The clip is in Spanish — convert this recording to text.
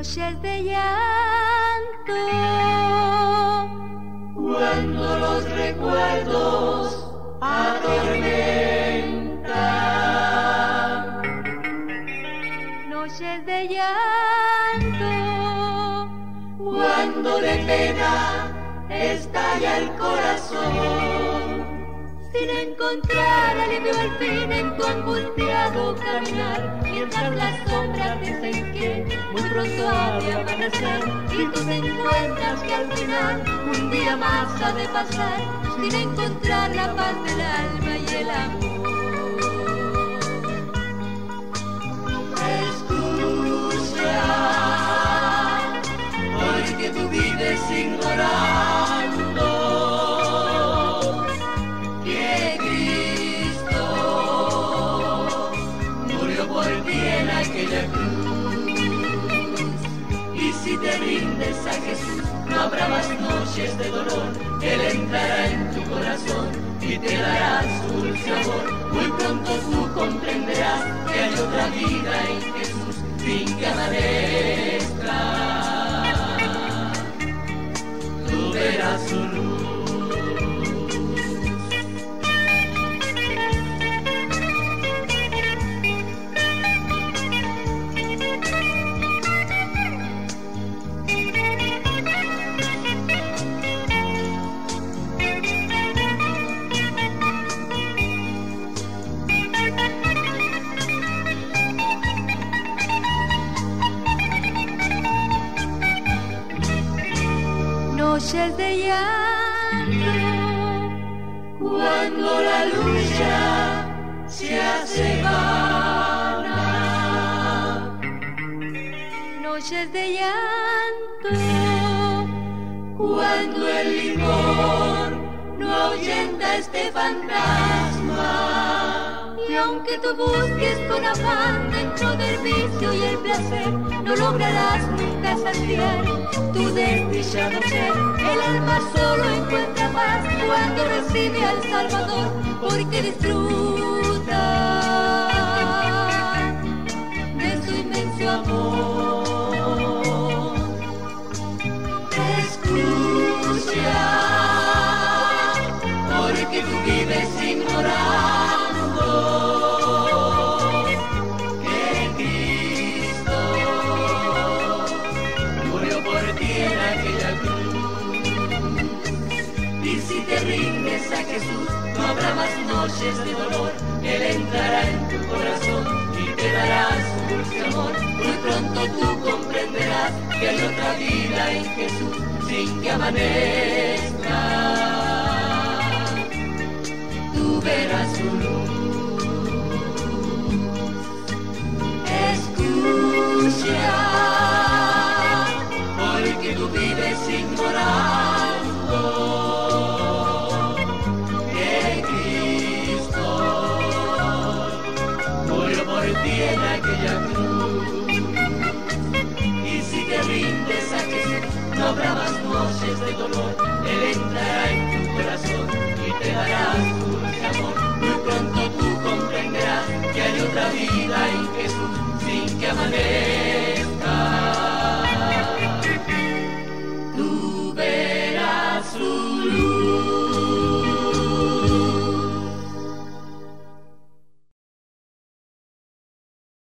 noches de llanto, cuando los recuerdos atormentan, noches de llanto, cuando de pena estalla el corazón, sin encontrar alivio al fin en tu angustiado caminar, mientras las sombras dicen que muy pronto ha de amanecer, y tú te encuentras que al final un día más ha de pasar, sin encontrar la paz del alma y el amor. Escucha, porque tú vives ignorando que Cristo murió por ti en aquella cruz. Y si te rindes a Jesús, no habrá más noches de dolor. Él entrará en tu corazón y te dará su dulce amor. Muy pronto tú comprenderás que hay otra vida en Jesús, sin que amanezca. Tú verás su luz. Noches de llanto, cuando la lucha se hace vana, noches de llanto, cuando el licor no ahuyenta este fantasma, y aunque tú busques con afán dentro del vicio y el placer, no lograrás nunca saciar tu desdichado ser. El alma solo encuentra paz cuando recibe al Salvador, porque disfruta de su inmenso amor. Escucha, porque tú vives ignorando que Cristo murió por ti en aquella cruz. Y si te rindes a Jesús, no habrá más noches de dolor. Él entrará en tu corazón y te dará su dulce amor. Muy pronto tú comprenderás que hay otra vida en Jesús, sin que amanezca. Tú verás su luz. Escucha, porque tú vives ignorando que Cristo murió por ti en aquella cruz. Y si te rindes a Jesús, no habrá más noches de dolor. Él entrará en tu corazón y te dará su dulce amor.